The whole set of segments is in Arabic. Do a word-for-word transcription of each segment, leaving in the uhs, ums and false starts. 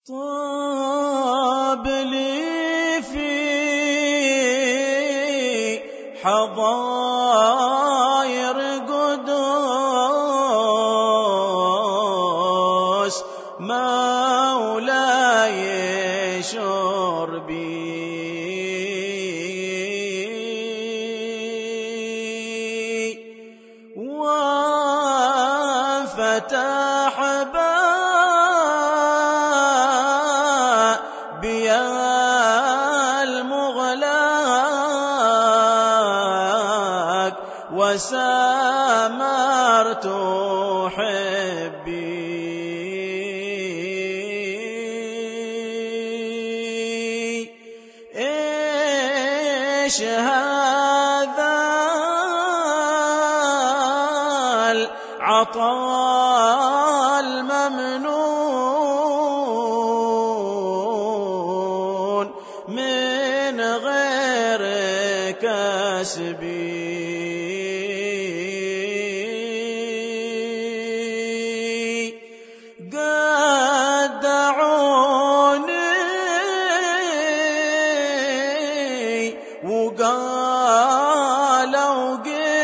طاب لي في حضاير قدوس مولاي شربي وفتح بابي المغلق وسامرت حبي ايش هذا العطاء الممنون من غير كسبي قد دعوني وقالوا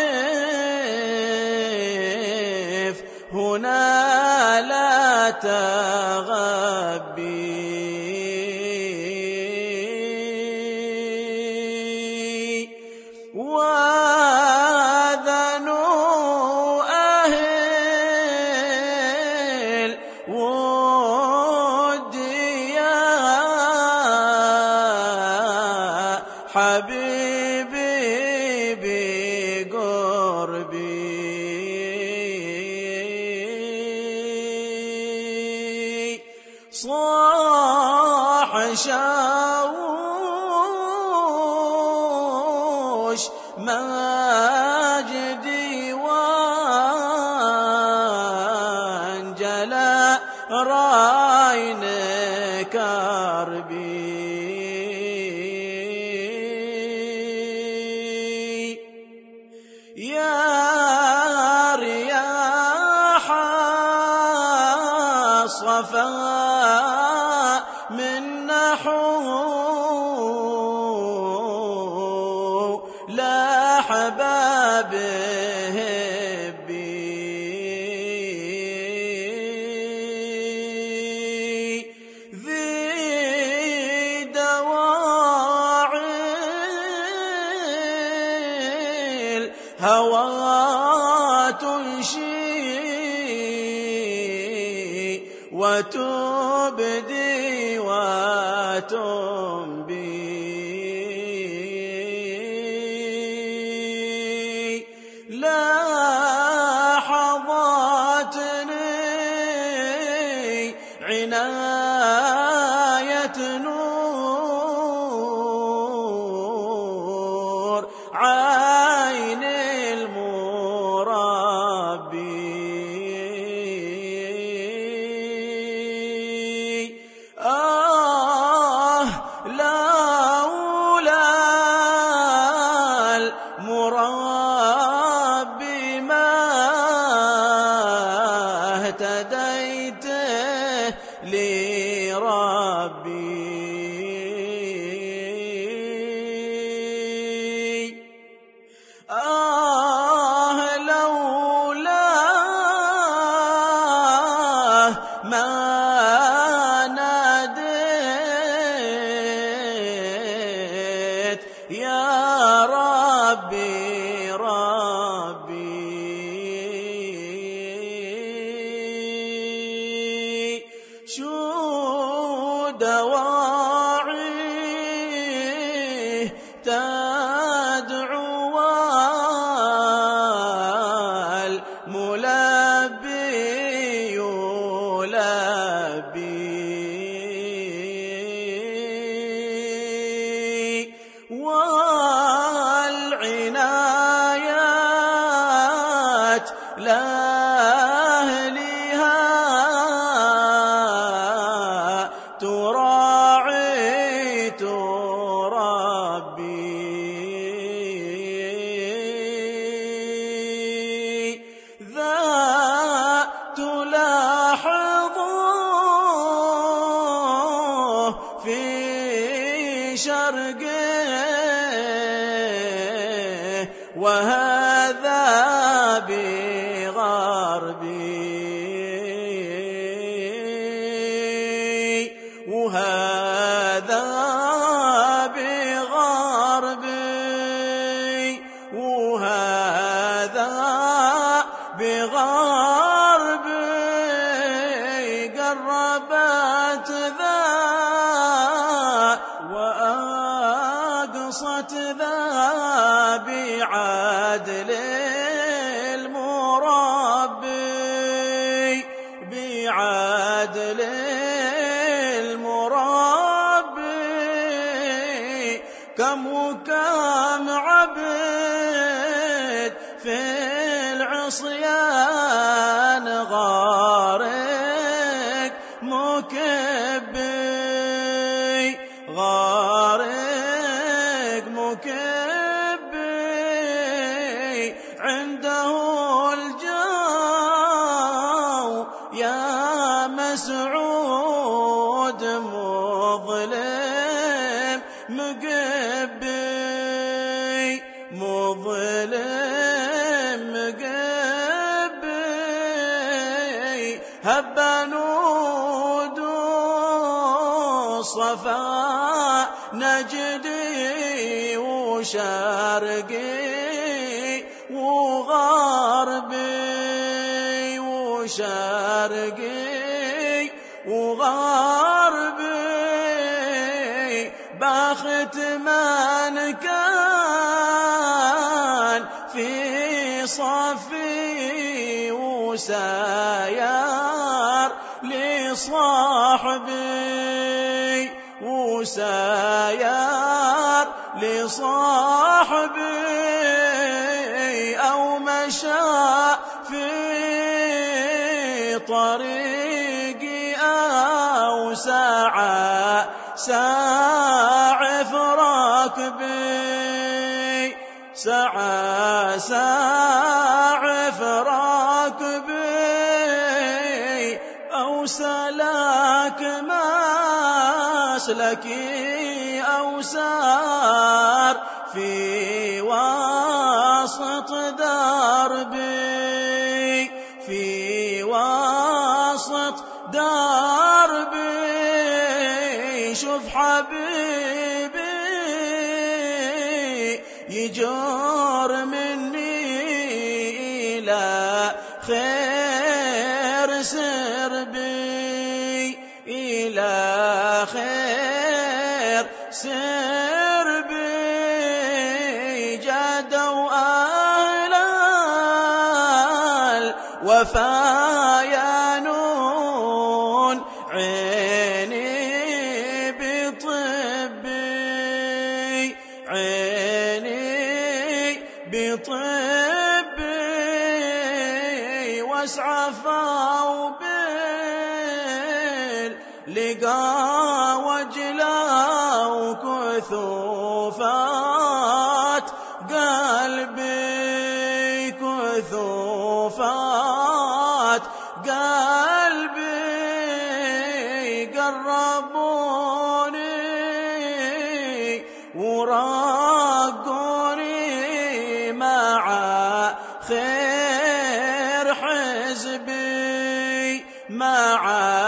قف هنا لا تغبي وآذنوا أهل ودي يا حبيبي بقربي صاح شاوش ماجدي وانجلى راين كربي يا رياح الصفا من نحو لا حبابه بي ذي دواعي الهوى تنشي وتبدي وتنبي لاحظتني عناية نور عين المربي آه لولا المربي ما اهتديت لربي آه لولا ما ناديت يا ربي ربي شو دواعي تدعو الملبي يلبي والعنايات لأهلها تراعي تربي ذا تلاحظ بغربي قربت ذا وأقصت ذا بعدل المربي بعدل المربي كم وكم عبد في العصيان غارق مكبي غارق مكبي عنده الجو يا مسعود مظلم مقبي مظلم مقبي هبنود الصفا نجدي وشرقي وغربي وشرقي وغربي باخت من كان في صفي وساير لصاحبي وساير لصاحبي أو مشى في طريقي أو ساعة ساعة فراكبي ساعة ساعة فراكبي أو سلاك مسلكي أو سار في وسط دربي في وسط دربي شوف حبيبي يجر مني إلى خير سربي إلى خير سربي جادوا أهل الوفا ينون عيني بطبي عيني بطبي واسعفوا باللقا وجلا وكثوفات قلبي كثوفات قلبي قربوني ورقوني مع خير حزبي مع